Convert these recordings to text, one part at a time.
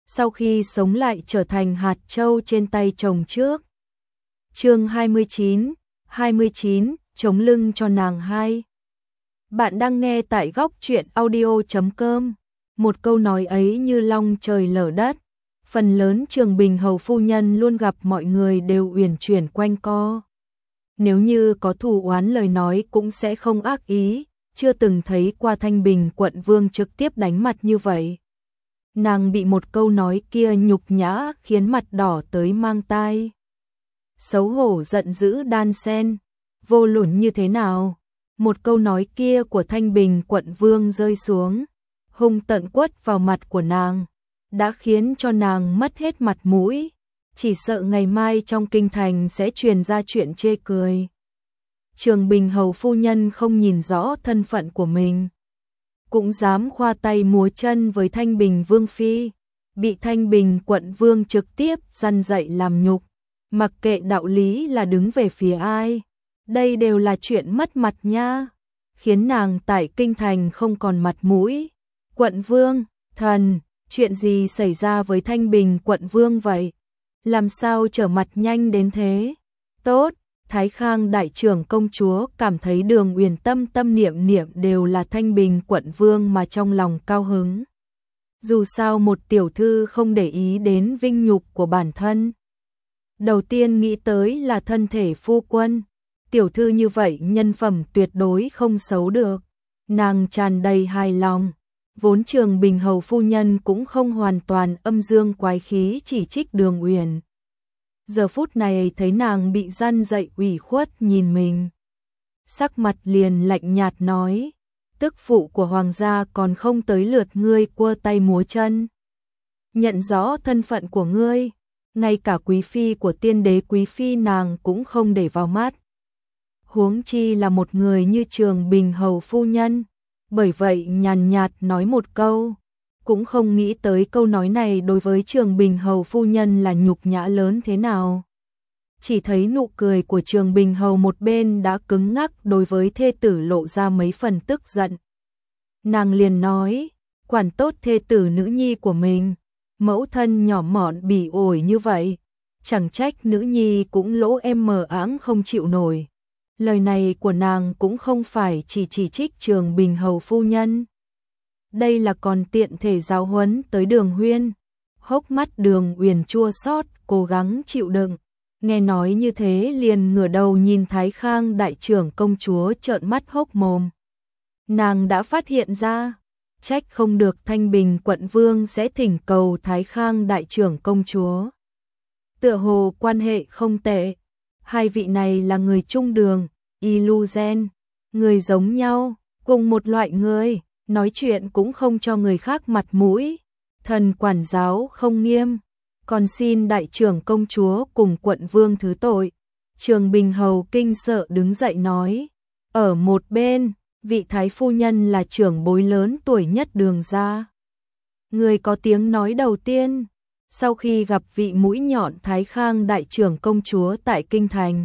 sau khi sống lại trở thành hạt châu trên tay chồng trước. Chương 29, chống lưng cho nàng hai. Bạn đang nghe tại góc truyện audio.com. Một câu nói ấy như long trời lở đất. Phần lớn Trường Bình hầu phu nhân luôn gặp mọi người đều uyển chuyển quanh co. Nếu như có thù oán lời nói cũng sẽ không ác ý, chưa từng thấy qua Thanh Bình quận vương trực tiếp đánh mặt như vậy. Nàng bị một câu nói kia nhục nhã khiến mặt đỏ tới mang tai. Xấu hổ giận dữ đan sen, vô luận như thế nào, một câu nói kia của Thanh Bình quận vương rơi xuống, hung tận quất vào mặt của nàng, đã khiến cho nàng mất hết mặt mũi, chỉ sợ ngày mai trong kinh thành sẽ truyền ra chuyện chê cười. Trường Bình hầu phu nhân không nhìn rõ thân phận của mình, cũng dám khoa tay múa chân với Thanh Bình vương phi, bị Thanh Bình quận vương trực tiếp răn dạy làm nhục, mặc kệ đạo lý là đứng về phía ai, đây đều là chuyện mất mặt nha, khiến nàng tại kinh thành không còn mặt mũi. Quận vương, thần, chuyện gì xảy ra với Thanh Bình quận vương vậy? Làm sao trở mặt nhanh đến thế? Tốt, Thái Khang đại trưởng công chúa cảm thấy Đường Uyển tâm tâm niệm niệm đều là Thanh Bình quận vương mà trong lòng cao hứng. Dù sao một tiểu thư không để ý đến vinh nhục của bản thân. Đầu tiên nghĩ tới là thân thể phu quân. Tiểu thư như vậy nhân phẩm tuyệt đối không xấu được. Nàng tràn đầy hài lòng. Vốn Trường Bình hầu phu nhân cũng không hoàn toàn âm dương quái khí chỉ trích Đường Uyển. Giờ phút này thấy nàng bị răn dạy ủy khuất nhìn mình. Sắc mặt liền lạnh nhạt nói, tức phụ của hoàng gia còn không tới lượt ngươi cua tay múa chân. Nhận rõ thân phận của ngươi, ngay cả quý phi của tiên đế quý phi nàng cũng không để vào mắt. Huống chi là một người như Trường Bình hầu phu nhân, bởi vậy nhàn nhạt nói một câu. Cũng không nghĩ tới câu nói này đối với Trường Bình hầu phu nhân là nhục nhã lớn thế nào. Chỉ thấy nụ cười của Trường Bình hầu một bên đã cứng ngắc đối với thê tử lộ ra mấy phần tức giận. Nàng liền nói, quản tốt thê tử nữ nhi của mình, mẫu thân nhỏ mọn bỉ ổi như vậy, chẳng trách nữ nhi cũng lỗ em mờ áng không chịu nổi. Lời này của nàng cũng không phải chỉ trích Trường Bình hầu phu nhân. Đây là còn tiện thể giáo huấn tới Đường Huyên. Hốc mắt Đường Uyển chua xót, cố gắng chịu đựng. Nghe nói như thế liền ngửa đầu nhìn Thái Khang đại trưởng công chúa trợn mắt hốc mồm. Nàng đã phát hiện ra, trách không được Thanh Bình quận vương sẽ thỉnh cầu Thái Khang đại trưởng công chúa. Tựa hồ quan hệ không tệ, hai vị này là người chung đường, Iluzen, người giống nhau, cùng một loại người. Nói chuyện cũng không cho người khác mặt mũi, thần quản giáo không nghiêm, còn xin đại trưởng công chúa cùng quận vương thứ tội. Trường Bình hầu kinh sợ đứng dậy nói, ở một bên, vị thái phu nhân là trưởng bối lớn tuổi nhất Đường gia. Người có tiếng nói đầu tiên, sau khi gặp vị mũi nhọn Thái Khang đại trưởng công chúa tại kinh thành,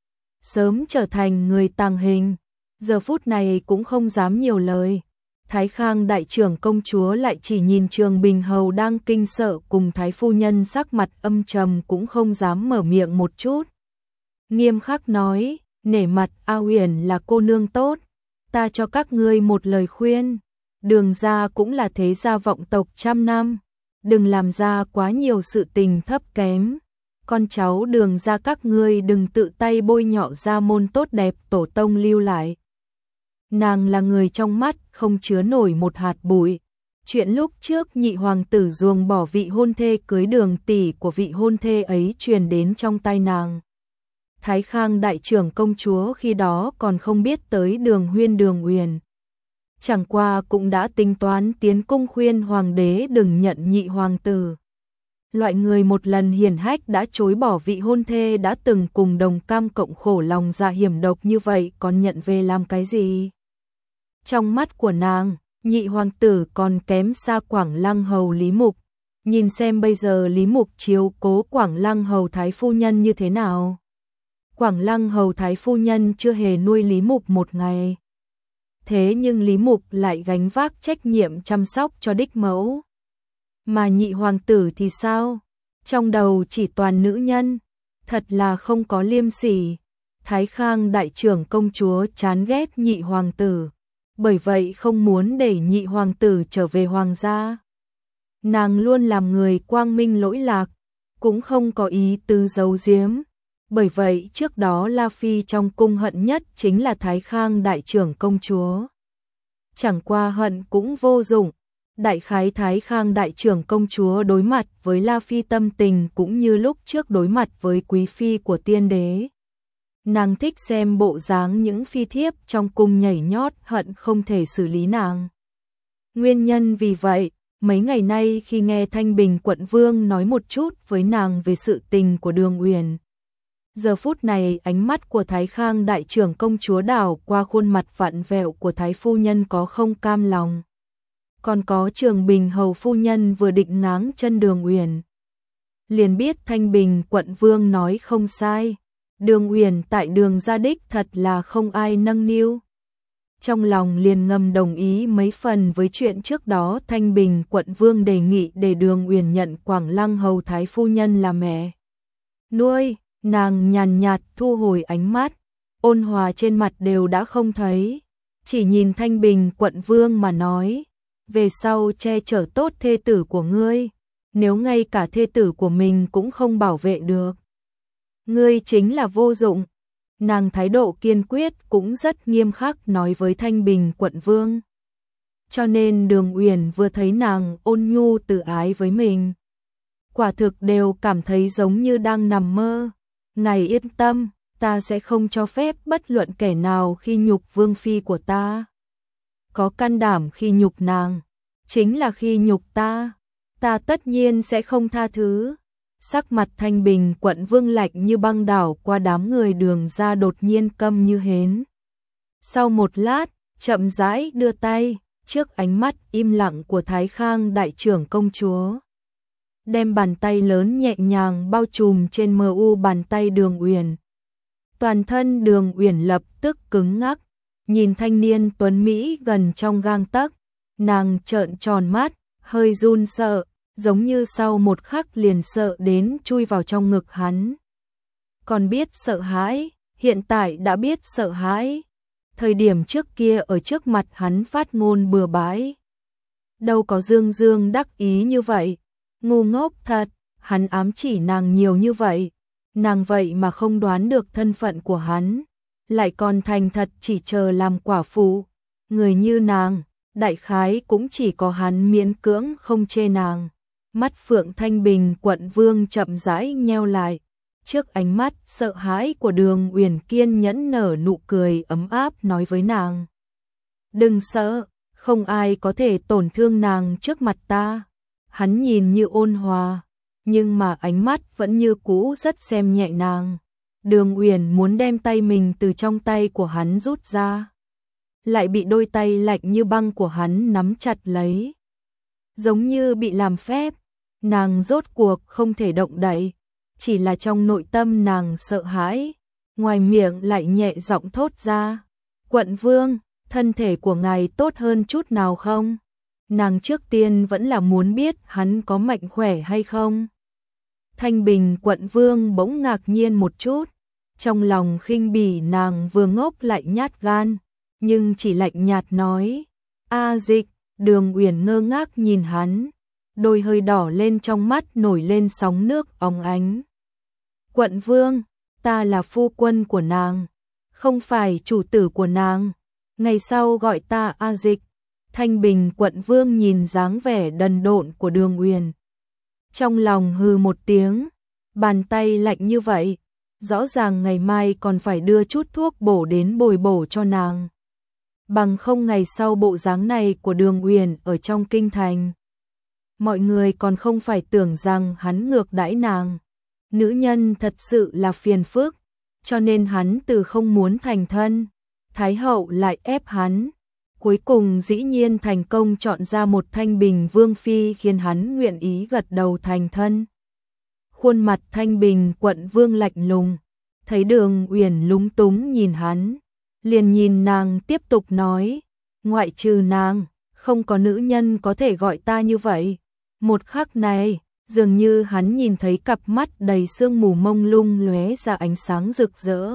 sớm trở thành người tàng hình, giờ phút này cũng không dám nhiều lời. Thái Khang đại trưởng công chúa lại chỉ nhìn Trường Bình hầu đang kinh sợ cùng thái phu nhân sắc mặt âm trầm cũng không dám mở miệng một chút. Nghiêm khắc nói, nể mặt A Uyển là cô nương tốt, ta cho các ngươi một lời khuyên, Đường gia cũng là thế gia vọng tộc trăm năm, đừng làm ra quá nhiều sự tình thấp kém. Con cháu Đường gia các ngươi đừng tự tay bôi nhọ gia môn tốt đẹp tổ tông lưu lại. Nàng là người trong mắt không chứa nổi một hạt bụi. Chuyện lúc trước nhị hoàng tử ruồng bỏ vị hôn thê cưới Đường tỷ của vị hôn thê ấy truyền đến trong tai nàng. Thái Khang đại trưởng công chúa khi đó còn không biết tới Đường Huyên Đường Uyển. Chẳng qua cũng đã tính toán tiến cung khuyên hoàng đế đừng nhận nhị hoàng tử. Loại người một lần hiển hách đã chối bỏ vị hôn thê đã từng cùng đồng cam cộng khổ lòng dạ hiểm độc như vậy còn nhận về làm cái gì? Trong mắt của nàng, nhị hoàng tử còn kém xa Quảng Lăng hầu Lý Mục. Nhìn xem bây giờ Lý Mục chiếu cố Quảng Lăng hầu thái phu nhân như thế nào. Quảng Lăng hầu thái phu nhân chưa hề nuôi Lý Mục một ngày. Thế nhưng Lý Mục lại gánh vác trách nhiệm chăm sóc cho đích mẫu. Mà nhị hoàng tử thì sao? Trong đầu chỉ toàn nữ nhân, thật là không có liêm sỉ. Thái Khang đại trưởng công chúa chán ghét nhị hoàng tử, bởi vậy không muốn để nhị hoàng tử trở về hoàng gia. Nàng luôn làm người quang minh lỗi lạc, cũng không có ý tứ giấu giếm. Bởi vậy trước đó La Phi trong cung hận nhất chính là Thái Khang đại trưởng công chúa. Chẳng qua hận cũng vô dụng. Đại khái Thái Khang đại trưởng công chúa đối mặt với La Phi tâm tình cũng như lúc trước đối mặt với quý phi của tiên đế. Nàng thích xem bộ dáng những phi thiếp trong cung nhảy nhót, hận không thể xử lý nàng. Nguyên nhân vì vậy, mấy ngày nay khi nghe Thanh Bình quận vương nói một chút với nàng về sự tình của Đường Uyển, giờ phút này ánh mắt của Thái Khang đại trưởng công chúa đảo qua khuôn mặt vặn vẹo của Thái phu nhân có không cam lòng. Còn có Trường Bình hầu phu nhân vừa định ngáng chân Đường Uyển, liền biết Thanh Bình quận vương nói không sai. Đường Uyển tại Đường gia đích thật là không ai nâng niu. Trong lòng liền ngầm đồng ý mấy phần với chuyện trước đó Thanh Bình quận vương đề nghị để Đường Uyển nhận Quảng Lăng hầu thái phu nhân là mẹ nuôi. Nàng nhàn nhạt thu hồi ánh mắt, ôn hòa trên mặt đều đã không thấy, chỉ nhìn Thanh Bình quận vương mà nói, về sau che chở tốt thê tử của ngươi, nếu ngay cả thê tử của mình cũng không bảo vệ được, ngươi chính là vô dụng. Nàng thái độ kiên quyết cũng rất nghiêm khắc nói với Thanh Bình quận vương. Cho nên Đường Uyển vừa thấy nàng ôn nhu từ ái với mình, quả thực đều cảm thấy giống như đang nằm mơ. Ngài yên tâm, ta sẽ không cho phép bất luận kẻ nào khi nhục vương phi của ta. Có can đảm khi nhục nàng, chính là khi nhục ta tất nhiên sẽ không tha thứ. Sắc mặt Thanh Bình quận vương lạnh như băng đảo qua đám người Đường gia đột nhiên câm như hến. Sau một lát, chậm rãi đưa tay, trước ánh mắt im lặng của Thái Khang đại trưởng công chúa, đem bàn tay lớn nhẹ nhàng bao trùm trên mờ u bàn tay Đường Uyển. Toàn thân Đường Uyển lập tức cứng ngắc, nhìn thanh niên tuấn Mỹ gần trong gang tấc, nàng trợn tròn mắt, hơi run sợ, giống như sau một khắc liền sợ đến chui vào trong ngực hắn. Còn biết sợ hãi, hiện tại đã biết sợ hãi. Thời điểm trước kia ở trước mặt hắn phát ngôn bừa bãi, đâu có dương dương đắc ý như vậy. Ngu ngốc thật, hắn ám chỉ nàng nhiều như vậy, nàng vậy mà không đoán được thân phận của hắn, lại còn thành thật chỉ chờ làm quả phụ. Người như nàng, đại khái cũng chỉ có hắn miễn cưỡng không chê nàng. Mắt Phượng Thanh Bình quận vương chậm rãi nheo lại, trước ánh mắt sợ hãi của Đường Uyển kiên nhẫn nở nụ cười ấm áp nói với nàng. Đừng sợ, không ai có thể tổn thương nàng trước mặt ta. Hắn nhìn như ôn hòa, nhưng mà ánh mắt vẫn như cũ rất xem nhẹ nàng. Đường Uyển muốn đem tay mình từ trong tay của hắn rút ra, lại bị đôi tay lạnh như băng của hắn nắm chặt lấy. Giống như bị làm phép, nàng rốt cuộc không thể động đậy, chỉ là trong nội tâm nàng sợ hãi, ngoài miệng lại nhẹ giọng thốt ra. Quận vương, thân thể của ngài tốt hơn chút nào không? Nàng trước tiên vẫn là muốn biết hắn có mạnh khỏe hay không. Thanh Bình quận vương bỗng ngạc nhiên một chút, trong lòng khinh bỉ nàng vừa ngốc lại nhát gan, nhưng chỉ lạnh nhạt nói, A Dịch. Đường Uyển ngơ ngác nhìn hắn, đôi hơi đỏ lên trong mắt nổi lên sóng nước óng ánh. Quận vương, ta là phu quân của nàng, không phải chủ tử của nàng, ngày sau gọi ta A Dịch. Thanh Bình quận vương nhìn dáng vẻ đần độn của Đường Uyển, trong lòng hừ một tiếng, bàn tay lạnh như vậy, rõ ràng ngày mai còn phải đưa chút thuốc bổ đến bồi bổ cho nàng. Bằng không ngày sau bộ dáng này của Đường Uyển ở trong kinh thành, mọi người còn không phải tưởng rằng hắn ngược đãi nàng. Nữ nhân thật sự là phiền phức, cho nên hắn từ không muốn thành thân, Thái hậu lại ép hắn, cuối cùng dĩ nhiên thành công chọn ra một Thanh Bình vương phi khiến hắn nguyện ý gật đầu thành thân. Khuôn mặt Thanh Bình quận vương lạnh lùng, thấy Đường Uyển lúng túng nhìn hắn, liền nhìn nàng tiếp tục nói, ngoại trừ nàng, không có nữ nhân có thể gọi ta như vậy. Một khắc này, dường như hắn nhìn thấy cặp mắt đầy sương mù mông lung lóe ra ánh sáng rực rỡ.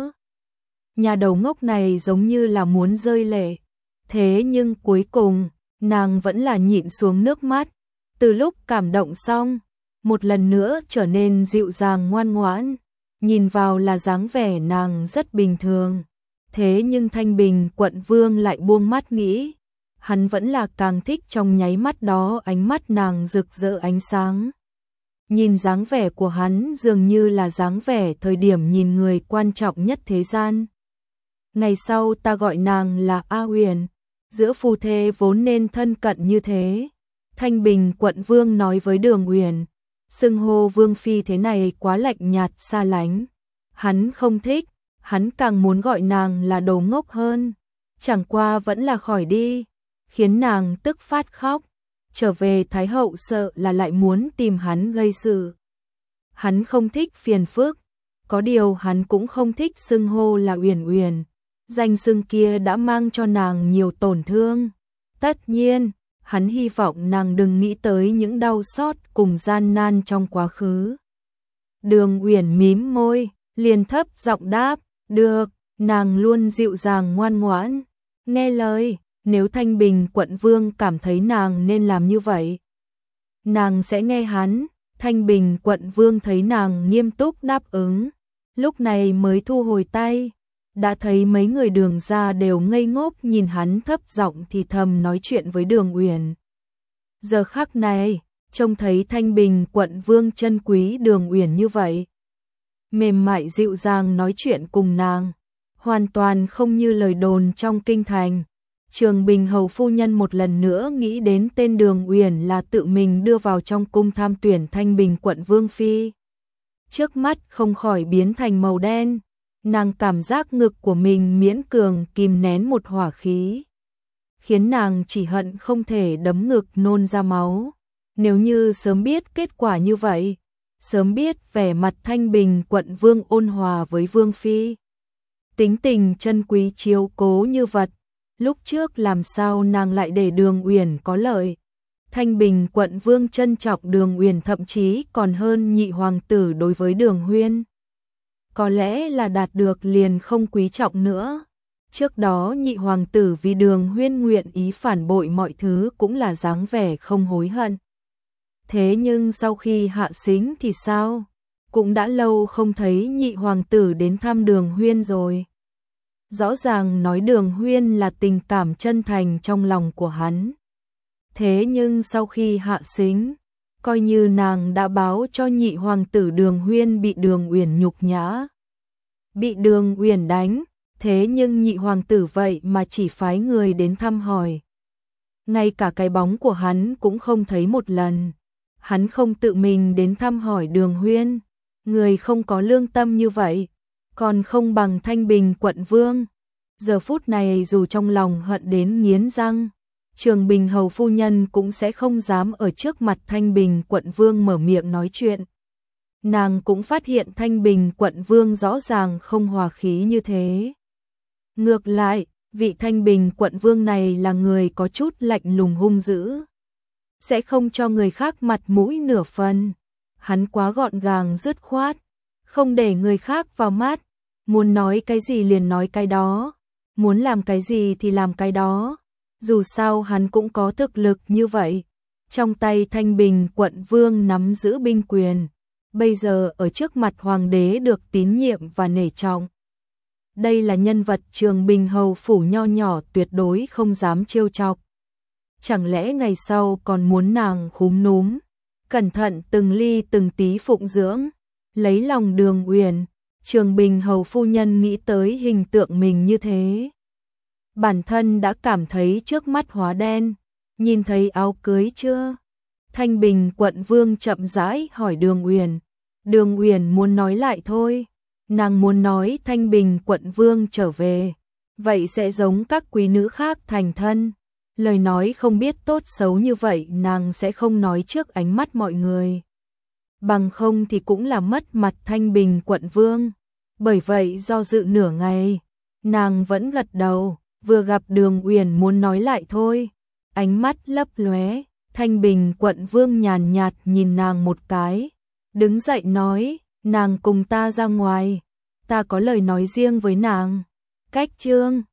Nhà đầu ngốc này giống như là muốn rơi lệ. Thế nhưng cuối cùng, nàng vẫn là nhịn xuống nước mắt. Từ lúc cảm động xong, một lần nữa trở nên dịu dàng ngoan ngoãn. Nhìn vào là dáng vẻ nàng rất bình thường. Thế nhưng Thanh Bình quận vương lại buông mắt nghĩ. Hắn vẫn là càng thích trong nháy mắt đó ánh mắt nàng rực rỡ ánh sáng. Nhìn dáng vẻ của hắn dường như là dáng vẻ thời điểm nhìn người quan trọng nhất thế gian. Ngày sau ta gọi nàng là A Huyền, giữa phu thê vốn nên thân cận như thế. Thanh Bình quận vương nói với Đường Uyển, xưng hô vương phi thế này quá lạnh nhạt xa lánh. Hắn không thích, hắn càng muốn gọi nàng là đồ ngốc hơn. Chẳng qua vẫn là khỏi đi, khiến nàng tức phát khóc. Trở về Thái hậu sợ là lại muốn tìm hắn gây sự. Hắn không thích phiền phức, có điều hắn cũng không thích xưng hô là Uyển Uyển. Danh xưng kia đã mang cho nàng nhiều tổn thương. Tất nhiên, hắn hy vọng nàng đừng nghĩ tới những đau xót cùng gian nan trong quá khứ. Đường Uyển mím môi, liền thấp giọng đáp, được, nàng luôn dịu dàng ngoan ngoãn, nghe lời. Nếu Thanh Bình quận vương cảm thấy nàng nên làm như vậy, nàng sẽ nghe hắn. Thanh Bình quận vương thấy nàng nghiêm túc đáp ứng, lúc này mới thu hồi tay. Đã thấy mấy người Đường gia đều ngây ngốc nhìn hắn thấp giọng thì thầm nói chuyện với Đường Uyển. Giờ khắc này, trông thấy Thanh Bình quận vương trân quý Đường Uyển như vậy, mềm mại dịu dàng nói chuyện cùng nàng, hoàn toàn không như lời đồn trong kinh thành. Trường Bình hầu phu nhân một lần nữa nghĩ đến tên Đường Uyển là tự mình đưa vào trong cung tham tuyển Thanh Bình quận vương phi. Trước mắt không khỏi biến thành màu đen, nàng cảm giác ngực của mình miễn cường kìm nén một hỏa khí, khiến nàng chỉ hận không thể đấm ngực nôn ra máu. Nếu như sớm biết kết quả như vậy, sớm biết vẻ mặt Thanh Bình quận vương ôn hòa với vương phi, tính tình chân quý chiếu cố như vật, lúc trước làm sao nàng lại để Đường Uyển có lợi. Thanh Bình quận vương trân trọng Đường Uyển thậm chí còn hơn nhị hoàng tử đối với Đường Huyên. Có lẽ là đạt được liền không quý trọng nữa. Trước đó nhị hoàng tử vì Đường Huyên nguyện ý phản bội mọi thứ cũng là dáng vẻ không hối hận. Thế nhưng sau khi hạ sính thì sao? Cũng đã lâu không thấy nhị hoàng tử đến thăm Đường Huyên rồi. Rõ ràng nói Đường Huyên là tình cảm chân thành trong lòng của hắn. Thế nhưng sau khi hạ sính, coi như nàng đã báo cho nhị hoàng tử Đường Huyên bị Đường Uyển nhục nhã, bị Đường Uyển đánh, thế nhưng nhị hoàng tử vậy mà chỉ phái người đến thăm hỏi. Ngay cả cái bóng của hắn cũng không thấy một lần. Hắn không tự mình đến thăm hỏi Đường Huyên, người không có lương tâm như vậy, còn không bằng Thanh Bình quận vương. Giờ phút này dù trong lòng hận đến nghiến răng, Trường Bình hầu phu nhân cũng sẽ không dám ở trước mặt Thanh Bình quận vương mở miệng nói chuyện. Nàng cũng phát hiện Thanh Bình quận vương rõ ràng không hòa khí như thế. Ngược lại, vị Thanh Bình quận vương này là người có chút lạnh lùng hung dữ, sẽ không cho người khác mặt mũi nửa phần. Hắn quá gọn gàng dứt khoát, không để người khác vào mắt, muốn nói cái gì liền nói cái đó, muốn làm cái gì thì làm cái đó. Dù sao hắn cũng có thực lực như vậy. Trong tay Thanh Bình quận vương nắm giữ binh quyền, bây giờ ở trước mặt hoàng đế được tín nhiệm và nể trọng. Đây là nhân vật Trường Bình hầu phủ nho nhỏ tuyệt đối không dám trêu chọc. Chẳng lẽ ngày sau còn muốn nàng khúm núm, cẩn thận từng ly từng tí phụng dưỡng, lấy lòng Đường Uyển. Trường Bình hầu phu nhân nghĩ tới hình tượng mình như thế, bản thân đã cảm thấy trước mắt hóa đen. Nhìn thấy áo cưới chưa? Thanh Bình quận vương chậm rãi hỏi Đường Uyển. Đường Uyển muốn nói lại thôi, nàng muốn nói Thanh Bình quận vương trở về, vậy sẽ giống các quý nữ khác thành thân. Lời nói không biết tốt xấu như vậy nàng sẽ không nói trước ánh mắt mọi người, bằng không thì cũng là mất mặt Thanh Bình quận vương. Bởi vậy do dự nửa ngày, nàng vẫn gật đầu, vừa gặp Đường Uyển muốn nói lại thôi, ánh mắt lấp lóe, Thanh Bình quận vương nhàn nhạt nhìn nàng một cái, đứng dậy nói, nàng cùng ta ra ngoài, ta có lời nói riêng với nàng. Cách chương